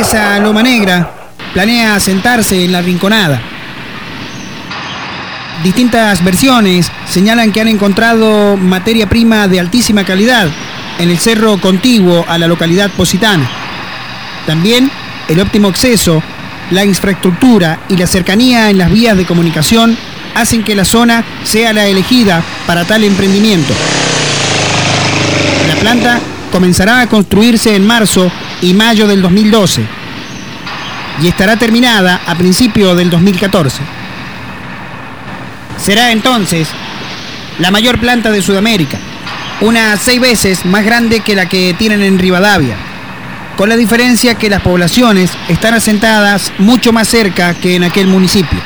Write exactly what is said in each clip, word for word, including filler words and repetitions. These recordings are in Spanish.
empresa Loma Negra planea asentarse en La Rinconada. Distintas versiones señalan que han encontrado materia prima de altísima calidad en el cerro contiguo a la localidad positana. También el óptimo acceso, la infraestructura y la cercanía en las vías de comunicación hacen que la zona sea la elegida para tal emprendimiento. La planta comenzará a construirse en marzo y mayo del dos mil doce y estará terminada a principios del dos mil catorce. Será entonces la mayor planta de Sudamérica, unas seis veces más grande que la que tienen en Rivadavia, con la diferencia que las poblaciones están asentadas mucho más cerca que en aquel municipio.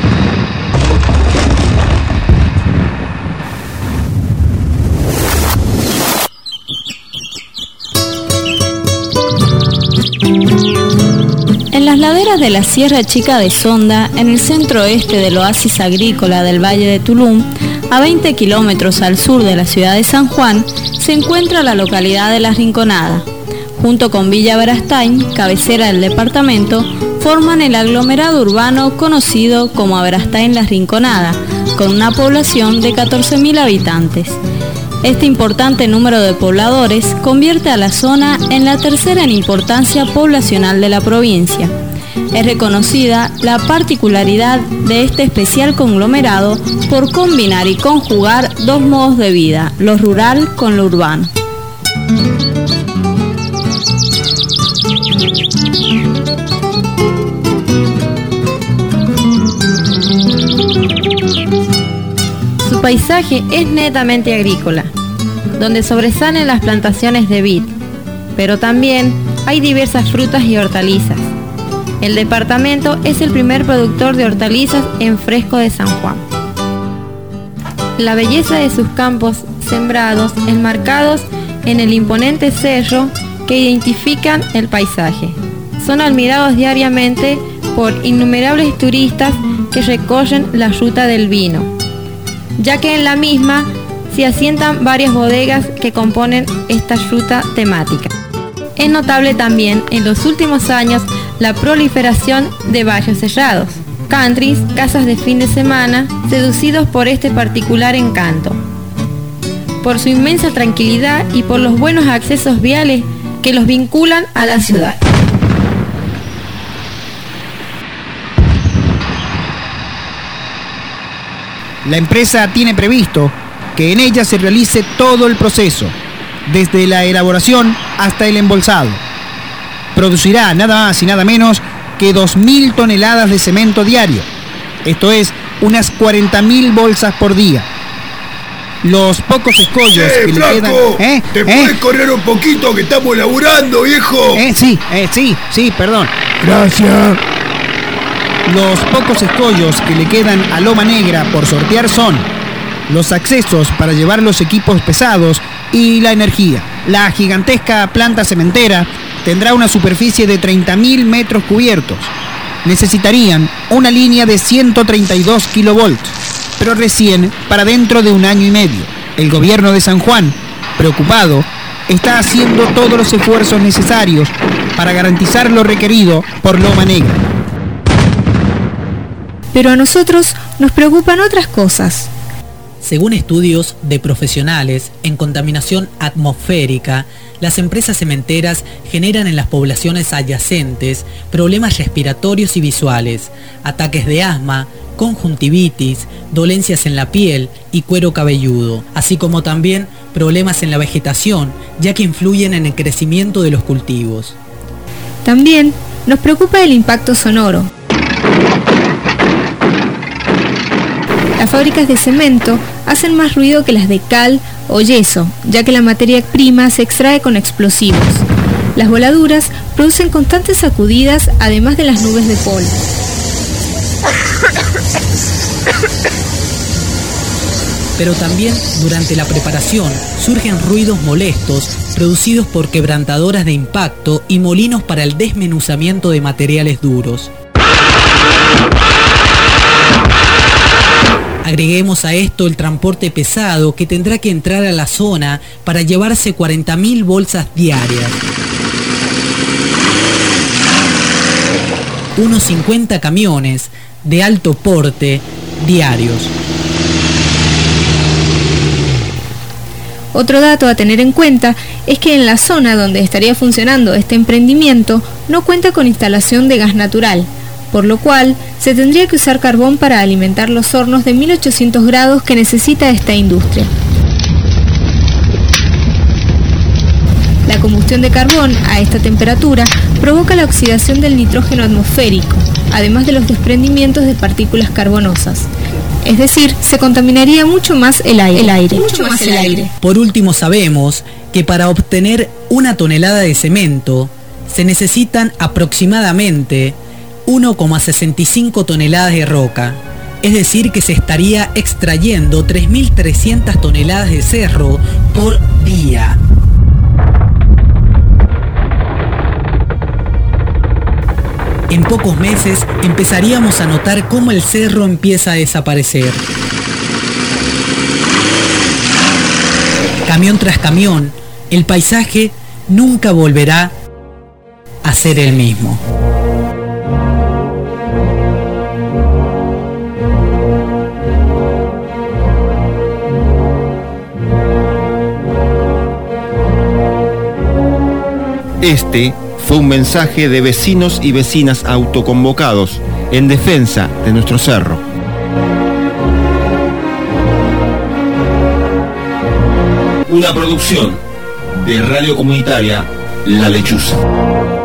En las laderas de la Sierra Chica de Sonda, en el centro oeste del oasis agrícola del Valle de Tulum, a veinte kilómetros al sur de la ciudad de San Juan, se encuentra la localidad de La Rinconada. Junto con Villa Verastain, cabecera del departamento, forman el aglomerado urbano conocido como Verastain La Rinconada, con una población de catorce mil habitantes. Este importante número de pobladores convierte a la zona en la tercera en importancia poblacional de la provincia. Es reconocida la particularidad de este especial conglomerado por combinar y conjugar dos modos de vida, lo rural con lo urbano. Su paisaje es netamente agrícola, donde sobresalen las plantaciones de vid, pero también hay diversas frutas y hortalizas. El departamento es el primer productor de hortalizas en Fresco de San Juan. La belleza de sus campos sembrados, enmarcados en el imponente cerro que identifican el paisaje, son admirados diariamente por innumerables turistas que recorren la ruta del vino, ya que en la misma se asientan varias bodegas que componen esta ruta temática. Es notable también en los últimos años la proliferación de barrios cerrados, countries, casas de fin de semana, seducidos por este particular encanto, por su inmensa tranquilidad y por los buenos accesos viales que los vinculan a la ciudad. La empresa tiene previsto que en ella se realice todo el proceso, desde la elaboración hasta el embolsado. Producirá nada más y nada menos que dos mil toneladas de cemento diario, esto es, unas cuarenta mil bolsas por día. Los pocos escollos che, que flaco, le quedan... ¿Eh? ¿Te ¿Eh? puedes correr un poquito que estamos laburando, viejo? ¿Eh? Sí, eh, sí, sí, perdón. Gracias. Los pocos escollos que le quedan a Loma Negra por sortear son los accesos para llevar los equipos pesados y la energía. La gigantesca planta cementera tendrá una superficie de treinta mil metros cubiertos. Necesitarían una línea de ciento treinta y dos kilovolts, pero recién para dentro de un año y medio. El gobierno de San Juan, preocupado, está haciendo todos los esfuerzos necesarios para garantizar lo requerido por Loma Negra. Pero a nosotros nos preocupan otras cosas. Según estudios de profesionales en contaminación atmosférica, las empresas cementeras generan en las poblaciones adyacentes problemas respiratorios y visuales, ataques de asma, conjuntivitis, dolencias en la piel y cuero cabelludo, así como también problemas en la vegetación, ya que influyen en el crecimiento de los cultivos. También nos preocupa el impacto sonoro. Las fábricas de cemento hacen más ruido que las de cal o yeso, ya que la materia prima se extrae con explosivos. Las voladuras producen constantes sacudidas, además de las nubes de polvo. Pero también durante la preparación surgen ruidos molestos producidos por quebrantadoras de impacto y molinos para el desmenuzamiento de materiales duros. Agreguemos a esto el transporte pesado que tendrá que entrar a la zona para llevarse cuarenta mil bolsas diarias. unos cincuenta camiones de alto porte diarios. Otro dato a tener en cuenta es que en la zona donde estaría funcionando este emprendimiento no cuenta con instalación de gas natural, por lo cual se tendría que usar carbón para alimentar los hornos de mil ochocientos grados que necesita esta industria. La combustión de carbón a esta temperatura provoca la oxidación del nitrógeno atmosférico, además de los desprendimientos de partículas carbonosas. Es decir, se contaminaría mucho más el aire. El aire. Mucho más el aire. Por último, sabemos que para obtener una tonelada de cemento se necesitan aproximadamente uno coma sesenta y cinco toneladas de roca. Es decir, que se estaría extrayendo tres mil trescientas toneladas de cerro por día. En pocos meses empezaríamos a notar cómo el cerro empieza a desaparecer. Camión tras camión, el paisaje nunca volverá a ser el mismo. Este fue un mensaje de vecinos y vecinas autoconvocados en defensa de nuestro cerro. Una producción de Radio Comunitaria La Lechuza.